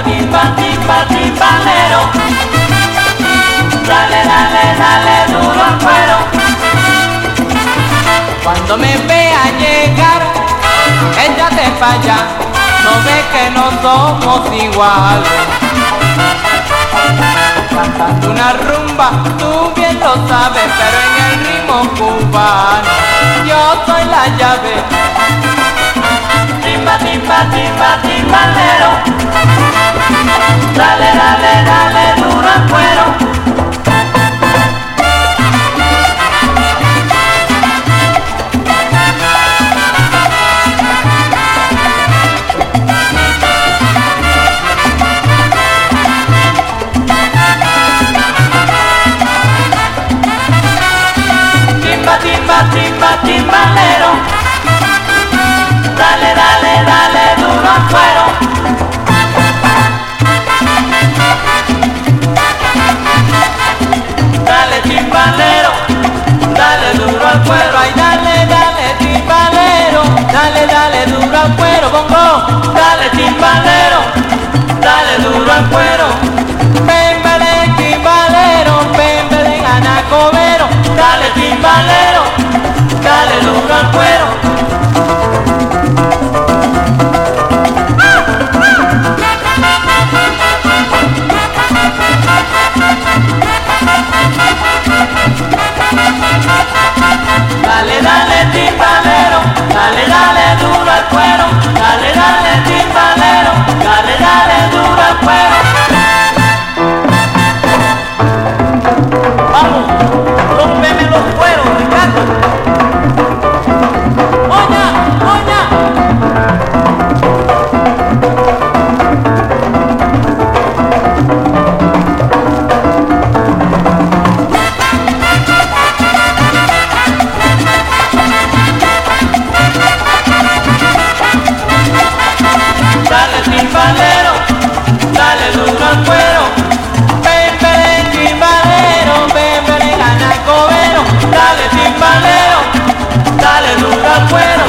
timba, timba, timbalero. Dale, dale, dale duro al cuero. Cuando me vea llegar, échate pa' allá, no ves que no somos iguales. Cantando una rumba, tú bien lo sabes, pero en el ritmo cubano yo soy la llave. Timba, timba, timba, timbalero. Dale, dale, dale duro al cuero. Timba, timba, timbalero. Dale, dale, dale duro al cuero. Dale timbalero, dale duro al cuero. Ay, dale, dale timbalero, dale, dale duro al cuero, bongo. Dale timbalero, dale duro al cuero. Pembele timbalero, pembele anacobero. Dale timbalero, dale duro al cuero. Dale, dale timbalero, dale, dale duro al cuero. Dale, dale timbalero, dale, dale duro al cuero. Vamos, rómpeme los cueros, Ricardo. ¡Oña, oña! Dale timbalero, dale duro al cuero. Pembele timbalero, pembele anacobero. Dale timbalero, dale duro al cuero.